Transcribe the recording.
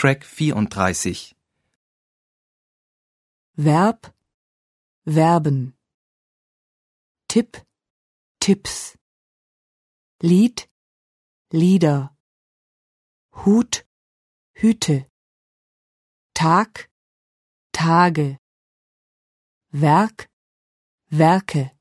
Track 34. Verb, Verben. Tipp, Tipps. Lied, Lieder. Hut, Hüte. Tag, Tage. Werk, Werke.